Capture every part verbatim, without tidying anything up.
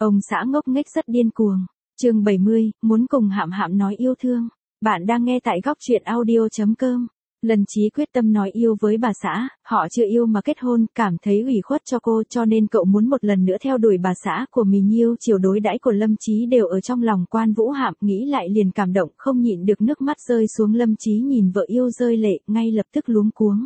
Ông xã ngốc nghếch rất điên cuồng. Chương bảy mươi, muốn cùng Hạm Hạm nói yêu thương. Bạn đang nghe tại góc truyện audio chấm com. Lần Chí quyết tâm nói yêu với bà xã, họ chưa yêu mà kết hôn, cảm thấy ủy khuất cho cô cho nên cậu muốn một lần nữa theo đuổi bà xã của mình. Yêu chiều đối đãi của Lâm Chí đều ở trong lòng Quan Vũ Hạm, nghĩ lại liền cảm động, không nhịn được nước mắt rơi xuống. Lâm Chí nhìn vợ yêu rơi lệ, ngay lập tức luống cuống.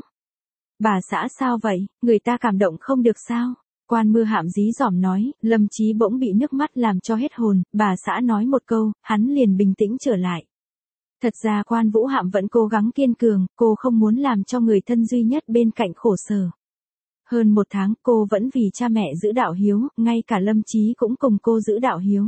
Bà xã sao vậy, người ta cảm động không được sao? Quan Mưa Hạm dí dỏm nói. Lâm Chí bỗng bị nước mắt làm cho hết hồn, bà xã nói một câu, hắn liền bình tĩnh trở lại. Thật ra Quan Vũ Hạm vẫn cố gắng kiên cường, cô không muốn làm cho người thân duy nhất bên cạnh khổ sở. Hơn một tháng cô vẫn vì cha mẹ giữ đạo hiếu, ngay cả Lâm Chí cũng cùng cô giữ đạo hiếu.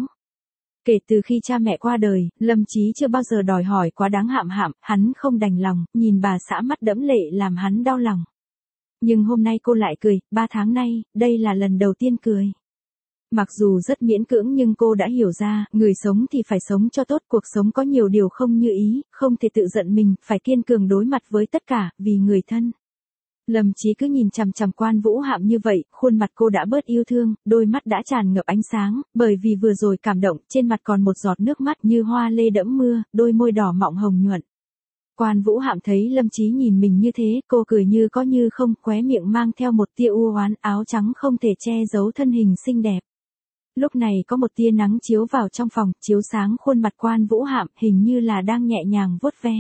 Kể từ khi cha mẹ qua đời, Lâm Chí chưa bao giờ đòi hỏi quá đáng. Hạm Hạm, hắn không đành lòng, nhìn bà xã mắt đẫm lệ làm hắn đau lòng. Nhưng hôm nay cô lại cười, ba tháng nay, đây là lần đầu tiên cười. Mặc dù rất miễn cưỡng nhưng cô đã hiểu ra, người sống thì phải sống cho tốt, cuộc sống có nhiều điều không như ý, không thể tự giận mình, phải kiên cường đối mặt với tất cả, vì người thân. Lâm Chí cứ nhìn chằm chằm Quan Vũ Hạm như vậy, khuôn mặt cô đã bớt yêu thương, đôi mắt đã tràn ngập ánh sáng, bởi vì vừa rồi cảm động, trên mặt còn một giọt nước mắt như hoa lê đẫm mưa, đôi môi đỏ mọng hồng nhuận. Quan Vũ Hạm thấy Lâm Chí nhìn mình như thế, cô cười như có như không, khóe miệng mang theo một tia u oán, áo trắng không thể che giấu thân hình xinh đẹp. Lúc này có một tia nắng chiếu vào trong phòng, chiếu sáng khuôn mặt Quan Vũ Hạm, hình như là đang nhẹ nhàng vuốt ve.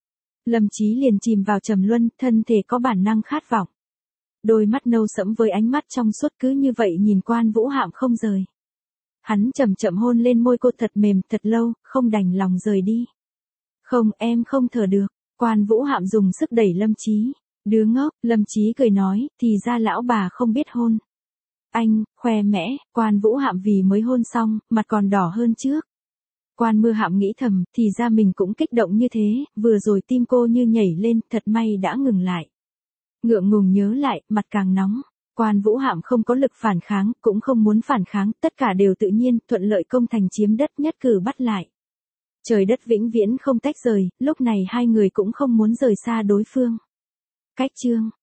Lâm Chí liền chìm vào trầm luân, thân thể có bản năng khát vọng. Đôi mắt nâu sẫm với ánh mắt trong suốt cứ như vậy nhìn Quan Vũ Hạm không rời. Hắn chậm chậm hôn lên môi cô thật mềm, thật lâu, không đành lòng rời đi. Không, em không thở được. Quan Vũ Hạm dùng sức đẩy Lâm Chí. Đứa ngốc, Lâm Chí cười nói, thì ra lão bà không biết hôn. Anh, khoe mẽ, Quan Vũ Hạm vì mới hôn xong, mặt còn đỏ hơn trước. Quan Mưa Hạm nghĩ thầm, thì ra mình cũng kích động như thế, vừa rồi tim cô như nhảy lên, thật may đã ngừng lại. Ngượng ngùng nhớ lại, mặt càng nóng. Quan Vũ Hạm không có lực phản kháng, cũng không muốn phản kháng, tất cả đều tự nhiên, thuận lợi công thành chiếm đất, nhất cử bắt lại. Trời đất vĩnh viễn không tách rời, lúc này hai người cũng không muốn rời xa đối phương. Cách chương